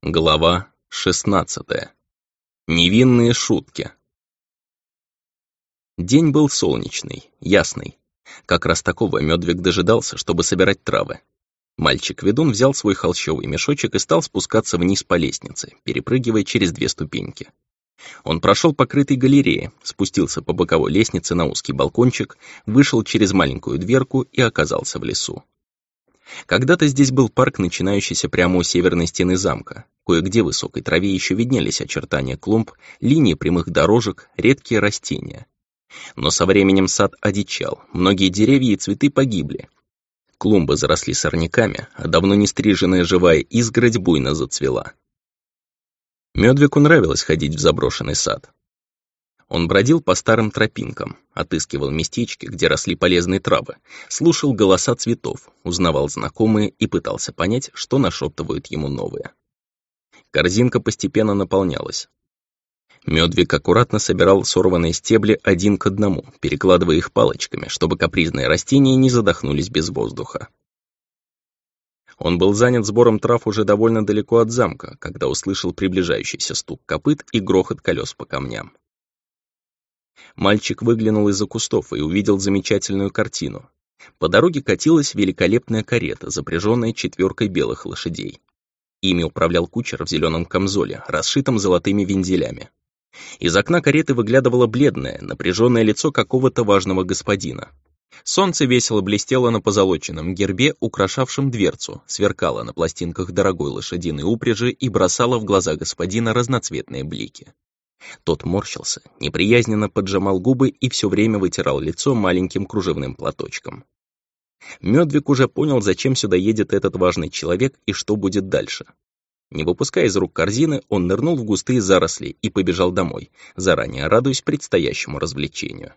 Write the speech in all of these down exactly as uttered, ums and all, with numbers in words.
Глава шестнадцатая. Невинные шутки. День был солнечный, ясный. Как раз такого Мёдвиг дожидался, чтобы собирать травы. Мальчик-ведун взял свой холщовый мешочек и стал спускаться вниз по лестнице, перепрыгивая через две ступеньки. Он прошел по крытой галерее, спустился по боковой лестнице на узкий балкончик, вышел через маленькую дверку и оказался в лесу. Когда-то здесь был парк, начинающийся прямо у северной стены замка. Кое-где в высокой траве еще виднелись очертания клумб, линии прямых дорожек, редкие растения. Но со временем сад одичал, многие деревья и цветы погибли. Клумбы заросли сорняками, а давно не стриженная живая изгородь буйно зацвела. Мёдвигу нравилось ходить в заброшенный сад. Он бродил по старым тропинкам, отыскивал местечки, где росли полезные травы, слушал голоса цветов, узнавал знакомые и пытался понять, что нашептывают ему новые. Корзинка постепенно наполнялась. Мёдвиг аккуратно собирал сорванные стебли один к одному, перекладывая их палочками, чтобы капризные растения не задохнулись без воздуха. Он был занят сбором трав уже довольно далеко от замка, когда услышал приближающийся стук копыт и грохот колес по камням. Мальчик выглянул из-за кустов и увидел замечательную картину. По дороге катилась великолепная карета, запряженная четверкой белых лошадей. Ими управлял кучер в зеленом камзоле, расшитом золотыми вензелями. Из окна кареты выглядывало бледное, напряженное лицо какого-то важного господина. Солнце весело блестело на позолоченном гербе, украшавшем дверцу, сверкало на пластинках дорогой лошадиной упряжи и бросало в глаза господина разноцветные блики. Тот морщился, неприязненно поджимал губы и все время вытирал лицо маленьким кружевным платочком. Мёдвиг уже понял, зачем сюда едет этот важный человек и что будет дальше. Не выпуская из рук корзины, он нырнул в густые заросли и побежал домой, заранее радуясь предстоящему развлечению.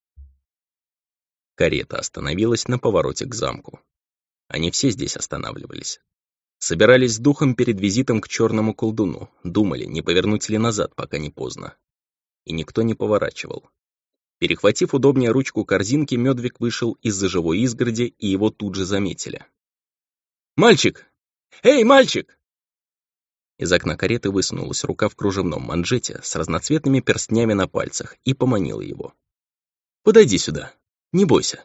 Карета остановилась на повороте к замку. Они все здесь останавливались. Собирались с духом перед визитом к черному колдуну, думали, не повернуть ли назад, пока не поздно. И никто не поворачивал. Перехватив удобнее ручку корзинки, Мёдвиг вышел из-за живой изгороди, и его тут же заметили. «Мальчик! Эй, мальчик!» Из окна кареты высунулась рука в кружевном манжете с разноцветными перстнями на пальцах и поманила его. «Подойди сюда, не бойся».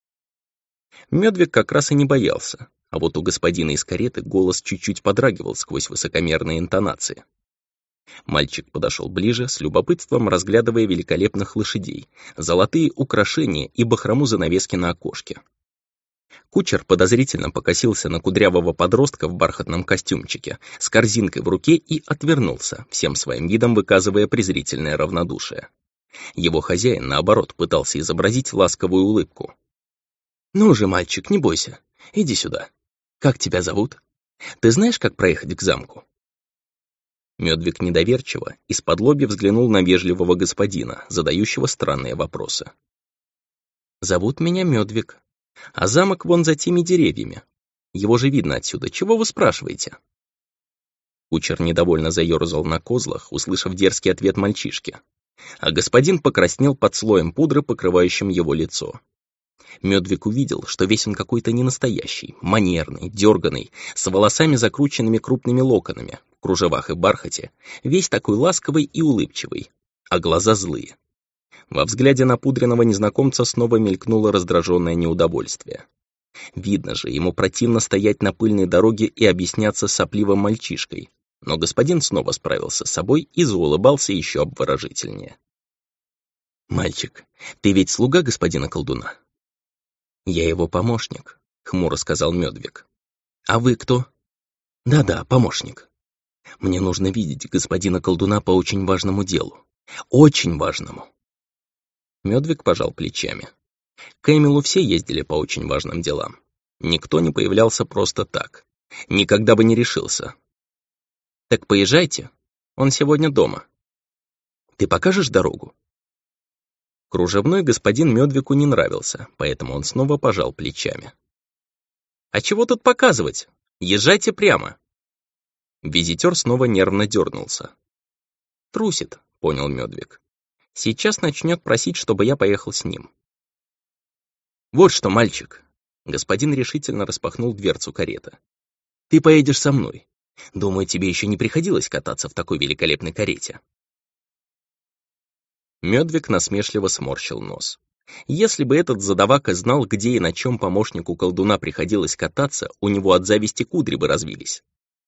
Мёдвиг как раз и не боялся. А вот у господина из кареты голос чуть-чуть подрагивал сквозь высокомерные интонации. Мальчик подошел ближе, с любопытством разглядывая великолепных лошадей, золотые украшения и бахрому занавески на окошке. Кучер подозрительно покосился на кудрявого подростка в бархатном костюмчике с корзинкой в руке и отвернулся, всем своим видом выказывая презрительное равнодушие. Его хозяин, наоборот, пытался изобразить ласковую улыбку. «Ну же, мальчик, не бойся, иди сюда. Как тебя зовут? Ты знаешь, как проехать к замку?» Мёдвиг недоверчиво исподлобья взглянул на вежливого господина, задающего странные вопросы. «Зовут меня Мёдвиг, а замок вон за теми деревьями. Его же видно отсюда. Чего вы спрашиваете?» Кучер недовольно заёрзал на козлах, услышав дерзкий ответ мальчишки. А господин покраснел под слоем пудры, покрывающим его лицо. Мёдвиг увидел, что весь он какой-то ненастоящий, манерный, дерганый, с волосами закрученными крупными локонами, в кружевах и бархате, весь такой ласковый и улыбчивый, а глаза злые. Во взгляде напудренного незнакомца снова мелькнуло раздраженное неудовольствие. Видно же, ему противно стоять на пыльной дороге и объясняться с сопливым мальчишкой, но господин снова справился с собой и заулыбался еще обворожительнее. «Мальчик, ты ведь слуга господина колдуна?» «Я его помощник», — хмуро сказал Мёдвиг. «А вы кто?» «Да-да, помощник. Мне нужно видеть господина колдуна по очень важному делу. Очень важному». Мёдвиг пожал плечами. К Эмилу все ездили по очень важным делам. Никто не появлялся просто так. Никогда бы не решился. «Так поезжайте. Он сегодня дома. Ты покажешь дорогу?» Кружевной господин Мёдвигу не нравился, поэтому он снова пожал плечами. «А чего тут показывать? Езжайте прямо!» Визитер снова нервно дернулся. «Трусит», — понял Мёдвиг. «Сейчас начнет просить, чтобы я поехал с ним». «Вот что, мальчик!» Господин решительно распахнул дверцу кареты. «Ты поедешь со мной. Думаю, тебе еще не приходилось кататься в такой великолепной карете». Мёдвиг насмешливо сморщил нос. Если бы этот задавака знал, где и на чем помощнику колдуна приходилось кататься, у него от зависти кудри бы развились.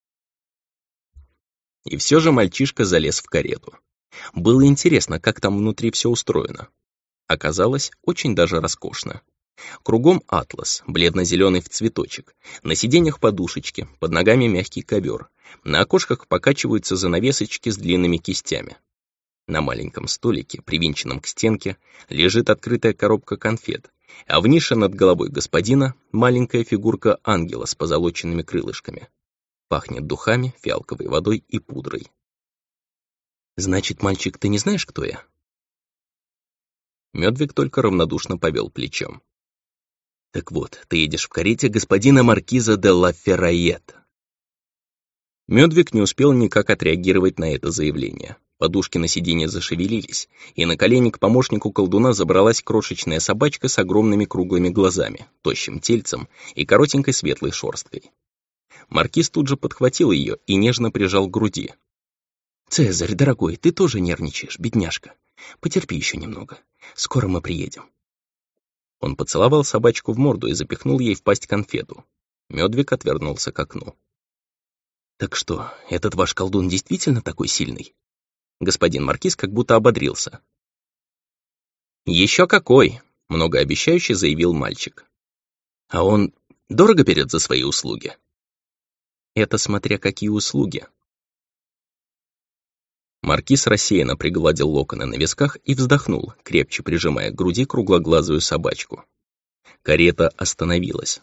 И все же мальчишка залез в карету. Было интересно, как там внутри все устроено. Оказалось, очень даже роскошно. Кругом атлас, бледно-зеленый в цветочек. На сиденьях подушечки, под ногами мягкий ковер. На окошках покачиваются занавесочки с длинными кистями. На маленьком столике, привинченном к стенке, лежит открытая коробка конфет, а в нише над головой господина маленькая фигурка ангела с позолоченными крылышками. Пахнет духами, фиалковой водой и пудрой. «Значит, мальчик, ты не знаешь, кто я?» Мёдвиг только равнодушно повел плечом. «Так вот, ты едешь в карете господина маркиза де ла Феррайет». Мёдвиг не успел никак отреагировать на это заявление. Подушки на сиденье зашевелились, и на колени к помощнику колдуна забралась крошечная собачка с огромными круглыми глазами, тощим тельцем и коротенькой светлой шерсткой. Маркиз тут же подхватил ее и нежно прижал к груди. «Цезарь, дорогой, ты тоже нервничаешь, бедняжка. Потерпи еще немного. Скоро мы приедем». Он поцеловал собачку в морду и запихнул ей в пасть конфету. Мёдвиг отвернулся к окну. «Так что, этот ваш колдун действительно такой сильный?» Господин маркиз как будто ободрился. «Еще какой!» — многообещающе заявил мальчик. «А он дорого берет за свои услуги?» «Это смотря какие услуги». Маркиз рассеянно пригладил локоны на висках и вздохнул, крепче прижимая к груди круглоглазую собачку. Карета остановилась.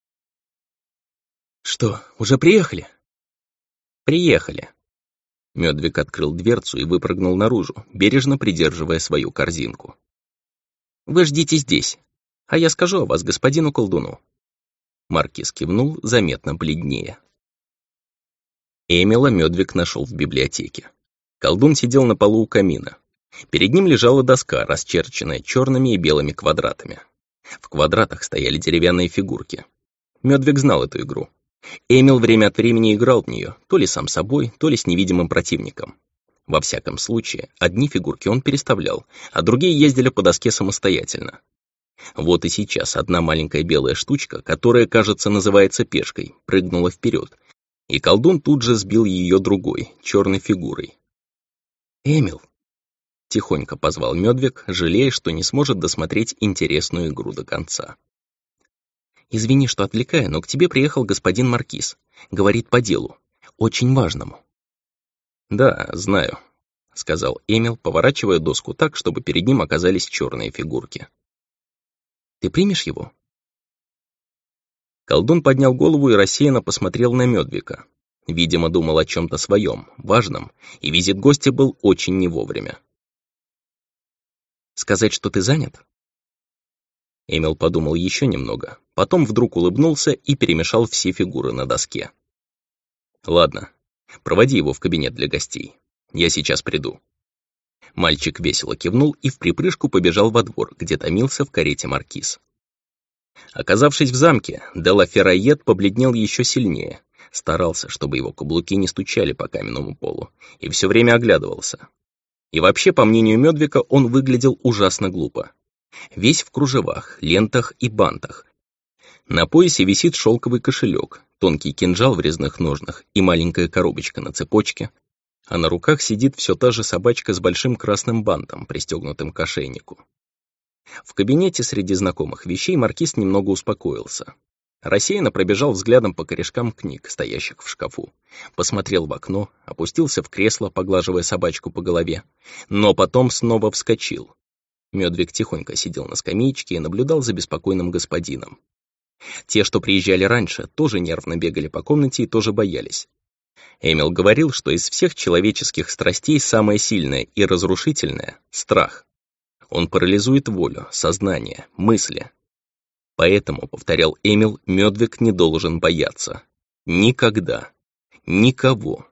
«Что, уже приехали?» «Приехали». Мёдвиг открыл дверцу и выпрыгнул наружу, бережно придерживая свою корзинку. «Вы ждите здесь, а я скажу о вас господину колдуну». Маркиз кивнул, заметно бледнее. Эмила Мёдвиг нашел в библиотеке. Колдун сидел на полу у камина. Перед ним лежала доска, расчерченная черными и белыми квадратами. В квадратах стояли деревянные фигурки. Мёдвиг знал эту игру. Эмил время от времени играл в нее, то ли сам собой, то ли с невидимым противником. Во всяком случае, одни фигурки он переставлял, а другие ездили по доске самостоятельно. Вот и сейчас одна маленькая белая штучка, которая, кажется, называется пешкой, прыгнула вперед, и колдун тут же сбил ее другой, черной фигурой. «Эмил!» — тихонько позвал Мёдвиг, жалея, что не сможет досмотреть интересную игру до конца. «Извини, что отвлекаю, но к тебе приехал господин маркиз. Говорит по делу. Очень важному». «Да, знаю», — сказал Эмил, поворачивая доску так, чтобы перед ним оказались черные фигурки. «Ты примешь его?» Колдун поднял голову и рассеянно посмотрел на Мёдвига. Видимо, думал о чем-то своем, важном, и визит гостя был очень не вовремя. «Сказать, что ты занят?» Эмил подумал еще немного, потом вдруг улыбнулся и перемешал все фигуры на доске. «Ладно, проводи его в кабинет для гостей. Я сейчас приду». Мальчик весело кивнул и вприпрыжку побежал во двор, где томился в карете маркиз. Оказавшись в замке, де ла Феррайет побледнел еще сильнее, старался, чтобы его каблуки не стучали по каменному полу, и все время оглядывался. И вообще, по мнению Мёдвига, он выглядел ужасно глупо. Весь в кружевах, лентах и бантах. На поясе висит шелковый кошелек, тонкий кинжал в резных ножнах и маленькая коробочка на цепочке, а на руках сидит все та же собачка с большим красным бантом, пристегнутым к ошейнику. В кабинете среди знакомых вещей маркиз немного успокоился. Рассеянно пробежал взглядом по корешкам книг, стоящих в шкафу, посмотрел в окно, опустился в кресло, поглаживая собачку по голове, но потом снова вскочил. Мёдвиг тихонько сидел на скамеечке и наблюдал за беспокойным господином. Те, что приезжали раньше, тоже нервно бегали по комнате и тоже боялись. Эмил говорил, что из всех человеческих страстей самая сильная и разрушительная — страх. Он парализует волю, сознание, мысли. Поэтому, повторял Эмил, Мёдвиг не должен бояться. Никогда. Никого.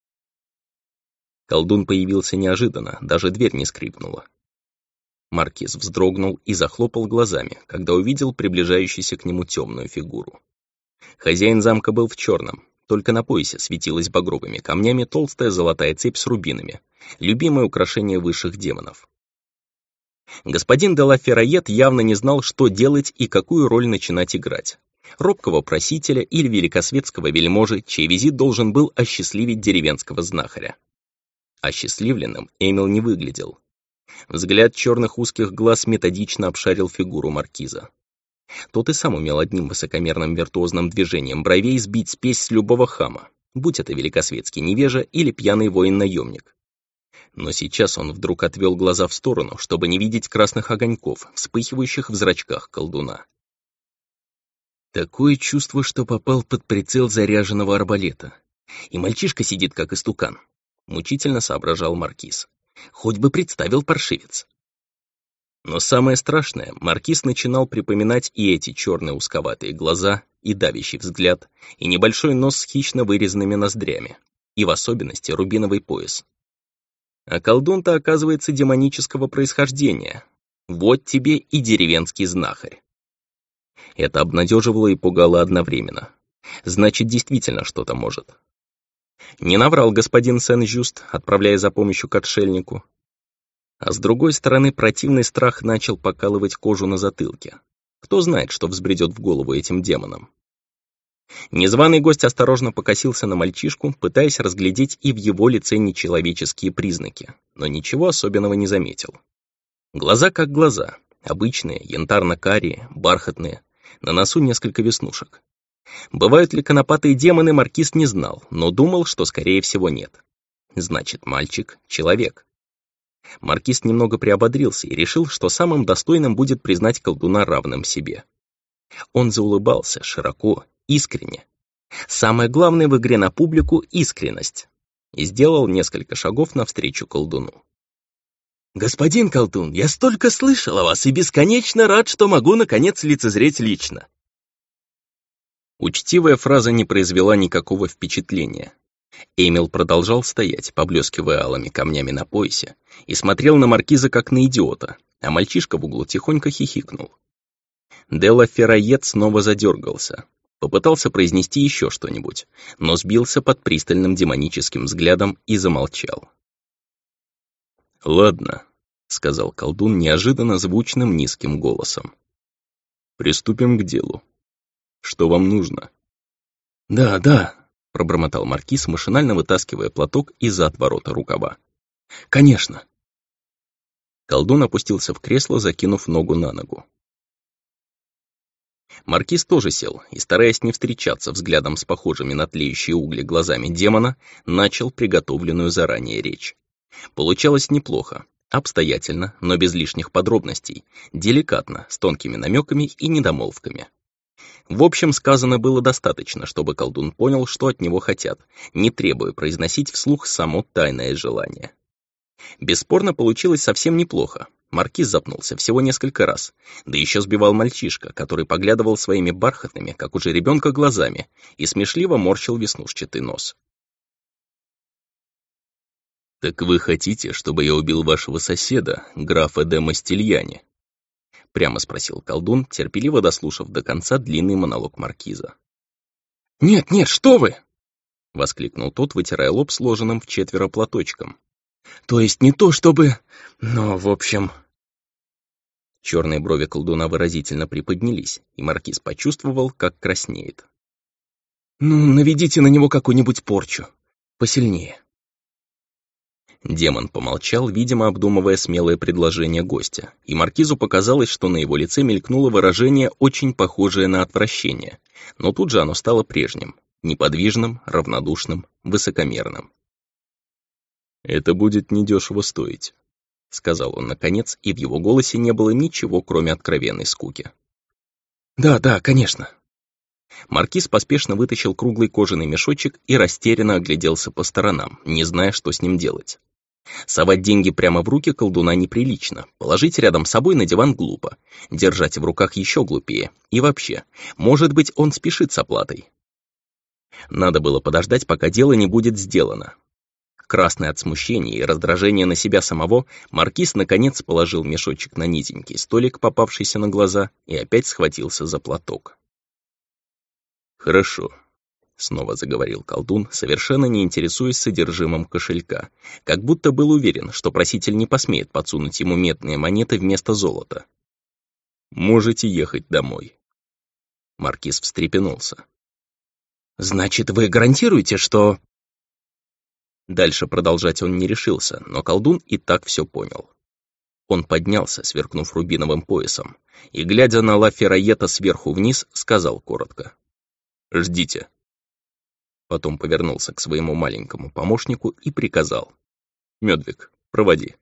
Колдун появился неожиданно, даже дверь не скрипнула. Маркиз вздрогнул и захлопал глазами, когда увидел приближающуюся к нему темную фигуру. Хозяин замка был в черном, только на поясе светилась багровыми камнями толстая золотая цепь с рубинами, любимое украшение высших демонов. Господин де ла Феррайет явно не знал, что делать и какую роль начинать играть. Робкого просителя или великосветского вельможи, чей визит должен был осчастливить деревенского знахаря. Осчастливленным Эмил не выглядел. Взгляд черных узких глаз методично обшарил фигуру маркиза. Тот и сам умел одним высокомерным виртуозным движением бровей сбить спесь с любого хама, будь это великосветский невежа или пьяный воин-наемник. Но сейчас он вдруг отвел глаза в сторону, чтобы не видеть красных огоньков, вспыхивающих в зрачках колдуна. Такое чувство, что попал под прицел заряженного арбалета. И мальчишка сидит как истукан. Мучительно соображал маркиз. Хоть бы представил паршивец. Но самое страшное, маркиз начинал припоминать и эти черные узковатые глаза, и давящий взгляд, и небольшой нос с хищно вырезанными ноздрями, и в особенности рубиновый пояс. А колдун-то, оказывается, демонического происхождения. Вот тебе и деревенский знахарь. Это обнадеживало и пугало одновременно. Значит, действительно что-то может. Не наврал господин Сен-Жюст, отправляя за помощью к отшельнику. А с другой стороны, противный страх начал покалывать кожу на затылке. Кто знает, что взбредет в голову этим демонам. Незваный гость осторожно покосился на мальчишку, пытаясь разглядеть и в его лице нечеловеческие признаки, но ничего особенного не заметил. Глаза как глаза, обычные, янтарно-карие, бархатные, на носу несколько веснушек. Бывают ли конопатые демоны, маркиз не знал, но думал, что скорее всего нет. Значит, мальчик — человек. Маркиз немного приободрился и решил, что самым достойным будет признать колдуна равным себе. Он заулыбался широко, искренне. Самое главное в игре на публику — искренность. И сделал несколько шагов навстречу колдуну. «Господин колдун, я столько слышал о вас и бесконечно рад, что могу, наконец, лицезреть лично». Учтивая фраза не произвела никакого впечатления. Эмил продолжал стоять, поблескивая алыми камнями на поясе, и смотрел на маркиза как на идиота, а мальчишка в углу тихонько хихикнул. Де ла Феррайет снова задергался. Попытался произнести еще что-нибудь, но сбился под пристальным демоническим взглядом и замолчал. «Ладно», — сказал колдун неожиданно звучным низким голосом. «Приступим к делу. Что вам нужно?» «Да, да», — пробормотал маркиз, машинально вытаскивая платок из-за отворота рукава. «Конечно». Колдун опустился в кресло, закинув ногу на ногу. Маркиз тоже сел и, стараясь не встречаться взглядом с похожими на тлеющие угли глазами демона, начал приготовленную заранее речь. Получалось неплохо, обстоятельно, но без лишних подробностей, деликатно, с тонкими намеками и недомолвками. В общем, сказано было достаточно, чтобы колдун понял, что от него хотят, не требуя произносить вслух само тайное желание. Бесспорно, получилось совсем неплохо. Маркиз запнулся всего несколько раз, да еще сбивал мальчишка, который поглядывал своими бархатными, как у жеребенка, глазами и смешливо морщил веснушчатый нос. «Так вы хотите, чтобы я убил вашего соседа, графа де Мастильяне?» — прямо спросил колдун, терпеливо дослушав до конца длинный монолог маркиза. «Нет, нет, что вы!» — воскликнул тот, вытирая лоб сложенным в четверо платочком. «То есть не то чтобы... но, в общем...» Черные брови колдуна выразительно приподнялись, и маркиз почувствовал, как краснеет. «Ну, наведите на него какую-нибудь порчу. Посильнее». Демон помолчал, видимо, обдумывая смелое предложение гостя, и маркизу показалось, что на его лице мелькнуло выражение, очень похожее на отвращение, но тут же оно стало прежним, неподвижным, равнодушным, высокомерным. «Это будет недешево стоить», — сказал он наконец, и в его голосе не было ничего, кроме откровенной скуки. «Да, да, конечно». Маркиз поспешно вытащил круглый кожаный мешочек и растерянно огляделся по сторонам, не зная, что с ним делать. Совать деньги прямо в руки колдуна неприлично, положить рядом с собой на диван глупо, держать в руках еще глупее, и вообще, может быть, он спешит с оплатой. Надо было подождать, пока дело не будет сделано. Красный от смущения и раздражения на себя самого, маркиз наконец положил мешочек на низенький столик, попавшийся на глаза, и опять схватился за платок. «Хорошо. снова заговорил колдун, совершенно не интересуясь содержимым кошелька, как будто был уверен, что проситель не посмеет подсунуть ему медные монеты вместо золота. «Можете ехать домой». Маркиз встрепенулся. «Значит, вы гарантируете, что...» Дальше продолжать он не решился, но колдун и так все понял. Он поднялся, сверкнув рубиновым поясом, и, глядя на Ла Ферраета сверху вниз, сказал коротко: «Ждите». Потом повернулся к своему маленькому помощнику и приказал: «Мёдвиг, проводи».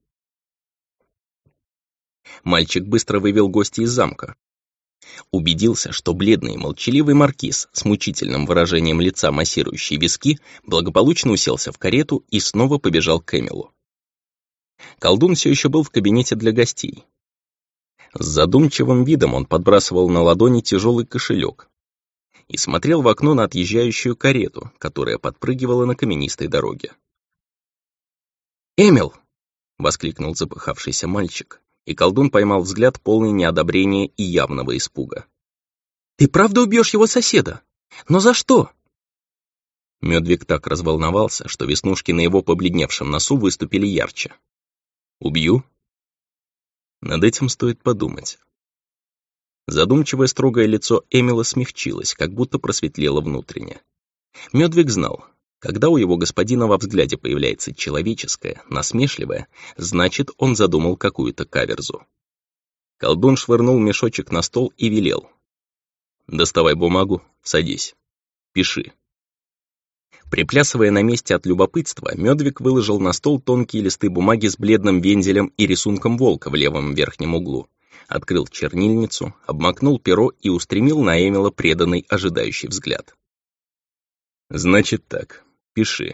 Мальчик быстро вывел гостя из замка. Убедился, что бледный и молчаливый маркиз с мучительным выражением лица, массирующий виски, благополучно уселся в карету и снова побежал к Эмилу. Колдун все еще был в кабинете для гостей. С задумчивым видом он подбрасывал на ладони тяжелый кошелек и смотрел в окно на отъезжающую карету, которая подпрыгивала на каменистой дороге. «Эмил!» — воскликнул запыхавшийся мальчик, и колдун поймал взгляд, полный неодобрения и явного испуга. «Ты правда убьешь его соседа? Но за что?» Мёдвиг так разволновался, что веснушки на его побледневшем носу выступили ярче. «Убью?» Над этим стоит подумать. Задумчивое строгое лицо Эмила смягчилось, как будто просветлело внутренне. Мёдвиг знал, когда у его господина во взгляде появляется человеческое, насмешливое, значит, он задумал какую-то каверзу. Колдун швырнул мешочек на стол и велел: «Доставай бумагу, садись, пиши». Приплясывая на месте от любопытства, Мёдвиг выложил на стол тонкие листы бумаги с бледным вензелем и рисунком волка в левом верхнем углу, открыл чернильницу, обмакнул перо и устремил на Эмила преданный ожидающий взгляд. «Значит так, пиши.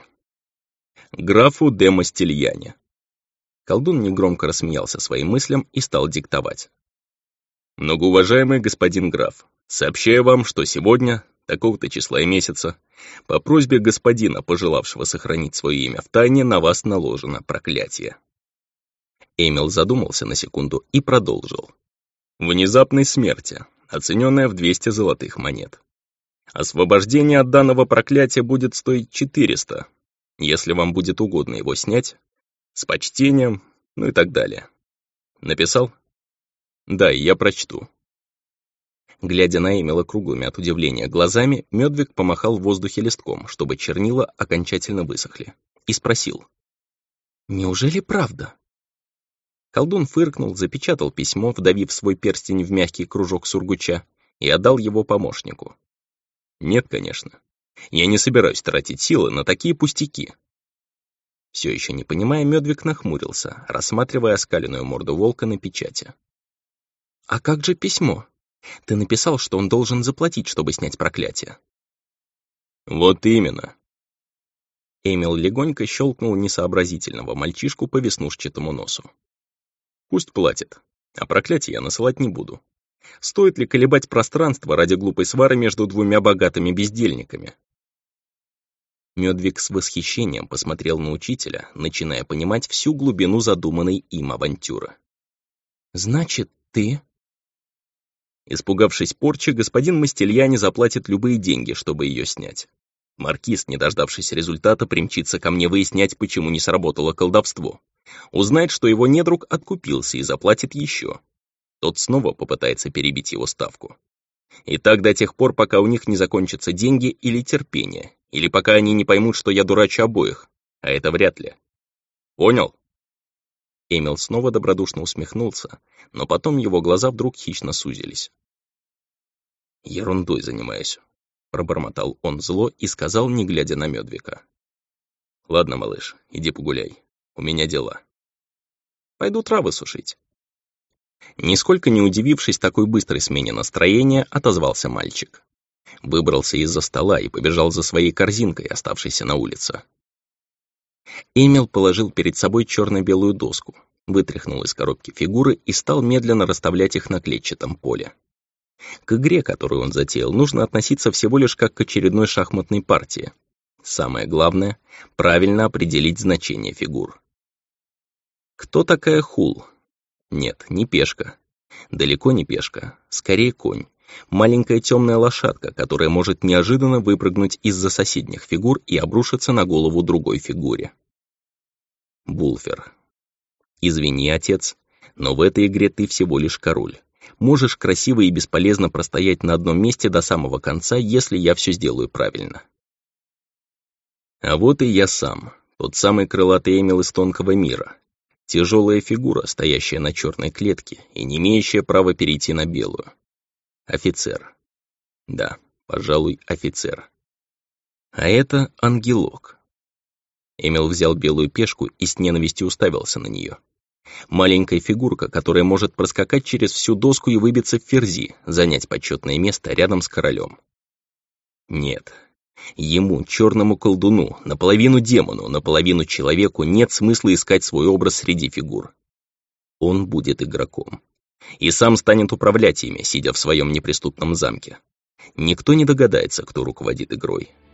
Графу де Мастильяне». Колдун негромко рассмеялся своим мыслям и стал диктовать. «Многоуважаемый господин граф, сообщаю вам, что сегодня, такого-то числа и месяца, по просьбе господина, пожелавшего сохранить свое имя в тайне, на вас наложено проклятие». Эмил задумался на секунду и продолжил. «Внезапной смерти, оцененная в двести золотых монет. Освобождение от данного проклятия будет стоить четыреста, если вам будет угодно его снять, с почтением, ну и так далее. Написал? Да, я прочту». Глядя на Эмила круглыми от удивления глазами, Мёдвиг помахал в воздухе листком, чтобы чернила окончательно высохли, и спросил: «Неужели правда?» Колдун фыркнул, запечатал письмо, вдавив свой перстень в мягкий кружок сургуча, и отдал его помощнику. «Нет, конечно. Я не собираюсь тратить силы на такие пустяки». Все еще не понимая, Мёдвиг нахмурился, рассматривая оскаленную морду волка на печати. «А как же письмо? Ты написал, что он должен заплатить, чтобы снять проклятие». «Вот именно». Эмил легонько щелкнул несообразительного мальчишку по веснушчатому носу. «Пусть платит, а проклятие я насылать не буду. Стоит ли колебать пространство ради глупой свары между двумя богатыми бездельниками?» Мёдвиг с восхищением посмотрел на учителя, начиная понимать всю глубину задуманной им авантюры. «Значит, ты...» Испугавшись порчи, господин Мастильяне заплатит любые деньги, чтобы ее снять. Маркиз, не дождавшись результата, примчится ко мне выяснять, почему не сработало колдовство. Узнает, что его недруг откупился и заплатит еще. Тот снова попытается перебить его ставку. И так до тех пор, пока у них не закончатся деньги или терпение, или пока они не поймут, что я дурачу обоих, а это вряд ли. Понял?» Эмил снова добродушно усмехнулся, но потом его глаза вдруг хищно сузились. «Ерундой занимаюсь», — пробормотал он зло и сказал, не глядя на Мёдвига. «Ладно, малыш, иди погуляй, у меня дела. Пойду травы сушить». Нисколько не удивившись такой быстрой смене настроения, отозвался мальчик. Выбрался из-за стола и побежал за своей корзинкой, оставшейся на улице. Эмил положил перед собой черно-белую доску, вытряхнул из коробки фигуры и стал медленно расставлять их на клетчатом поле. К игре, которую он затеял, нужно относиться всего лишь как к очередной шахматной партии. Самое главное — правильно определить значение фигур. Кто такая Хул? Нет, не пешка. Далеко не пешка, скорее конь, Маленькая темная лошадка, которая может неожиданно выпрыгнуть из-за соседних фигур и обрушиться на голову другой фигуре. Булфер. Извини, отец, но в этой игре ты всего лишь король. Можешь красиво и бесполезно простоять на одном месте до самого конца, если я все сделаю правильно. А вот и я сам, тот самый крылатый Эмил из тонкого мира. Тяжелая фигура, стоящая на черной клетке и не имеющая права перейти на белую. Офицер. Да, пожалуй, офицер. А это ангелок. Эмил взял белую пешку и с ненавистью уставился на нее. Маленькая фигурка, которая может проскакать через всю доску и выбиться в ферзи, занять почетное место рядом с королем. Нет, ему, черному колдуну, наполовину демону, наполовину человеку, нет смысла искать свой образ среди фигур. Он будет игроком. И сам станет управлять ими, сидя в своем неприступном замке. Никто не догадается, кто руководит игрой.